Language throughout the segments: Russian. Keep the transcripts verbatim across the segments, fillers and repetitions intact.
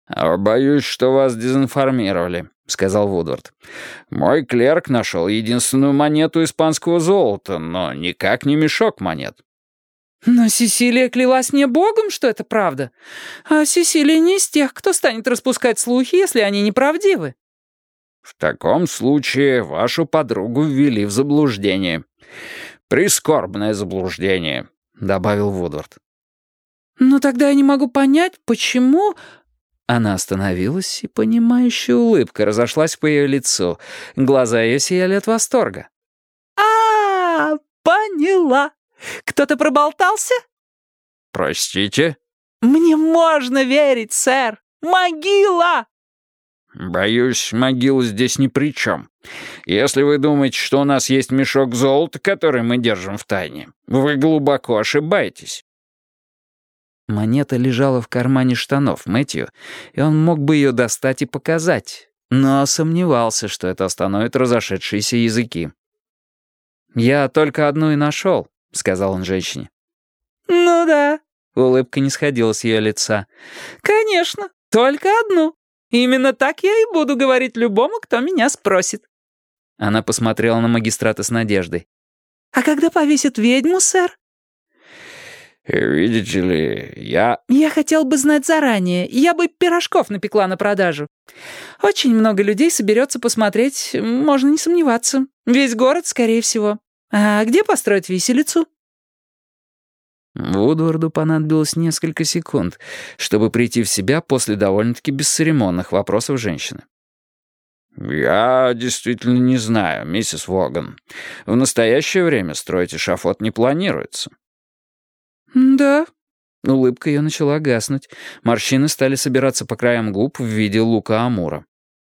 «А «Боюсь, что вас дезинформировали», — сказал Вудвард. «Мой клерк нашел единственную монету испанского золота, но никак не мешок монет». Но Сесилия клялась мне Богом, что это правда. А Сесилия не из тех, кто станет распускать слухи, если они неправдивы. «В таком случае вашу подругу ввели в заблуждение. Прискорбное заблуждение», — добавил Вудвард. Но тогда я не могу понять, почему...» Она остановилась, и понимающая улыбка разошлась по ее лицу. Глаза ее сияли от восторга. а, -а, -а поняла. Кто-то проболтался?» «Простите?» «Мне можно верить, сэр. Могила!» «Боюсь, могила здесь ни при чем. Если вы думаете, что у нас есть мешок золота, который мы держим в тайне, вы глубоко ошибаетесь». Монета лежала в кармане штанов Мэтью, и он мог бы ее достать и показать, но сомневался, что это остановит разошедшиеся языки. «Я только одну и нашел», — сказал он женщине. «Ну да», — улыбка не сходила с ее лица. «Конечно, только одну. Именно так я и буду говорить любому, кто меня спросит». Она посмотрела на магистрата с надеждой. «А когда повесят ведьму, сэр?» «Видите ли, я...» «Я хотел бы знать заранее. Я бы пирожков напекла на продажу. Очень много людей соберется посмотреть, можно не сомневаться. Весь город, скорее всего. А где построить виселицу?» Вудварду понадобилось несколько секунд, чтобы прийти в себя после довольно-таки бесцеремонных вопросов женщины. «Я действительно не знаю, миссис Воган. В настоящее время строить эшафот не планируется». «Да». Улыбка ее начала гаснуть. Морщины стали собираться по краям губ в виде лука амура.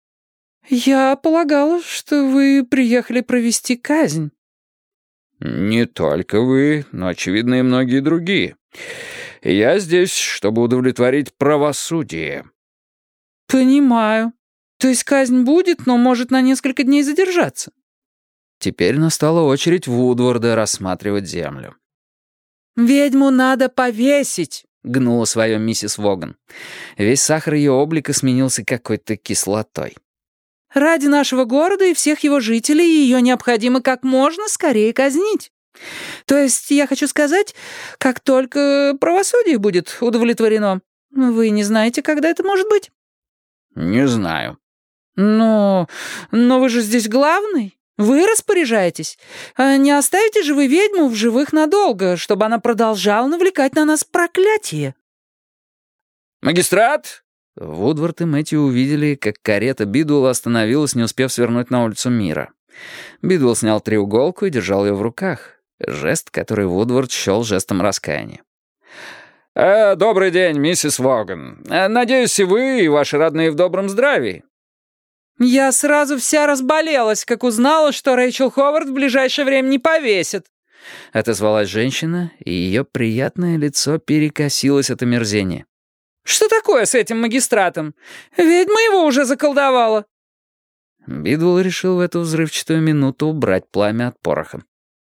«Я полагала, что вы приехали провести казнь». «Не только вы, но, очевидно, и многие другие. Я здесь, чтобы удовлетворить правосудие». «Понимаю. То есть казнь будет, но может на несколько дней задержаться?» Теперь настала очередь Вудварда рассматривать землю. «Ведьму надо повесить», — гнула свое миссис Воган. Весь сахар ее облика сменился какой-то кислотой. «Ради нашего города и всех его жителей ее необходимо как можно скорее казнить. То есть, я хочу сказать, как только правосудие будет удовлетворено. Вы не знаете, когда это может быть?» «Не знаю». «Но... но вы же здесь главный. Вы распоряжаетесь. А не оставите же вы ведьму в живых надолго, чтобы она продолжала навлекать на нас проклятие?» «Магистрат!» Вудвард и Мэтью увидели, как карета Бидуэлла остановилась, не успев свернуть на улицу Мира. Бидуэлл снял треуголку и держал ее в руках. Жест, который Вудвард счел жестом раскаяния. «Э, «Добрый день, миссис Воган. Э, надеюсь, и вы, и ваши родные в добром здравии». «Я сразу вся разболелась, как узнала, что Рэйчел Ховард в ближайшее время не повесит», — отозвалась женщина, и ее приятное лицо перекосилось от омерзения. «Что такое с этим магистратом? Ведьма его уже заколдовала». Бидуэлл решил в эту взрывчатую минуту убрать пламя от пороха.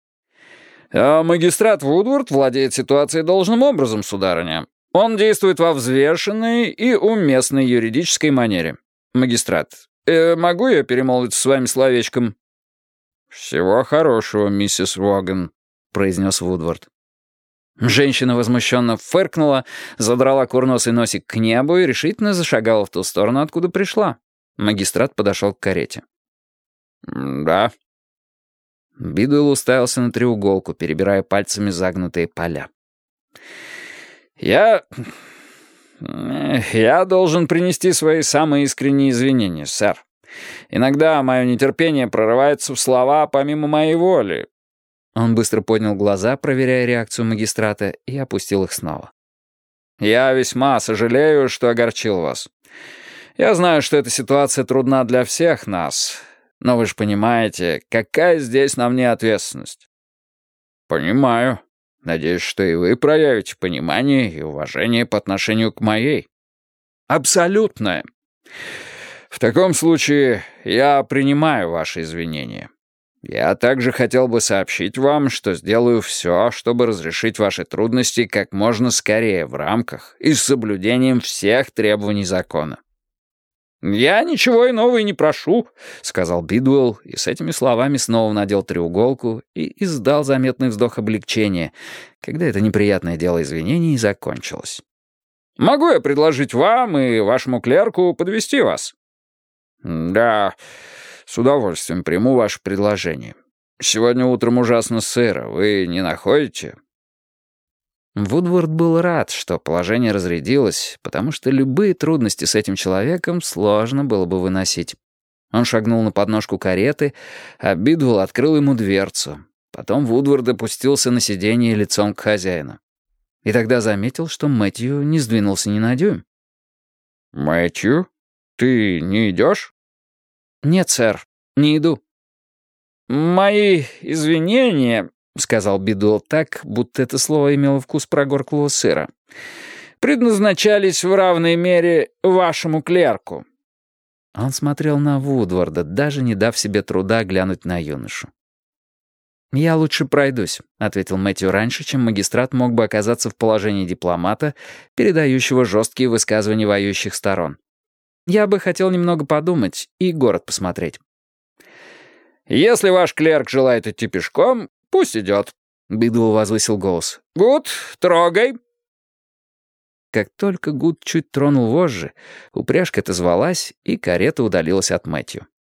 «А магистрат Вудвард владеет ситуацией должным образом, сударыня. Он действует во взвешенной и уместной юридической манере. Магистрат, э, могу я перемолвиться с вами словечком?» «Всего хорошего, миссис Воган», — произнес Вудвард. Женщина возмущенно фыркнула, задрала курносый носик к небу и решительно зашагала в ту сторону, откуда пришла. Магистрат подошел к карете. «Да». Бидуэлл уставился на треуголку, перебирая пальцами загнутые поля. «Я... я должен принести свои самые искренние извинения, сэр. Иногда мое нетерпение прорывается в слова помимо моей воли». Он быстро поднял глаза, проверяя реакцию магистрата, и опустил их снова. «Я весьма сожалею, что огорчил вас. Я знаю, что эта ситуация трудна для всех нас, но вы же понимаете, какая здесь на мне ответственность». «Понимаю. Надеюсь, что и вы проявите понимание и уважение по отношению к моей». «Абсолютное. В таком случае я принимаю ваши извинения». Я также хотел бы сообщить вам, что сделаю все, чтобы разрешить ваши трудности как можно скорее в рамках и с соблюдением всех требований закона». «Я ничего иного и не прошу», — сказал Бидуэлл, и с этими словами снова надел треуголку и издал заметный вздох облегчения, когда это неприятное дело извинений закончилось. «Могу я предложить вам и вашему клерку подвезти вас?» «Да, с удовольствием приму ваше предложение. Сегодня утром ужасно сыро, вы не находите?» Вудворд был рад, что положение разрядилось, потому что любые трудности с этим человеком сложно было бы выносить. Он шагнул на подножку кареты, а Бидвелл открыл ему дверцу. Потом Вудворд опустился на сиденье лицом к хозяину. И тогда заметил, что Мэтью не сдвинулся ни на дюйм. «Мэтью, ты не идешь?» «Нет, сэр, не иду». «Мои извинения», — сказал Бидуэлл так, будто это слово имело вкус прогорклого сыра, «предназначались в равной мере вашему клерку». Он смотрел на Вудворда, даже не дав себе труда глянуть на юношу. «Я лучше пройдусь», — ответил Мэтью раньше, чем магистрат мог бы оказаться в положении дипломата, передающего жесткие высказывания воюющих сторон. «Я бы хотел немного подумать и город посмотреть». «Если ваш клерк желает идти пешком, пусть идет», — Бидуэлл возвысил голос. «Гуд, трогай». Как только Гуд чуть тронул вожжи, упряжка отозвалась, и карета удалилась от Мэтью.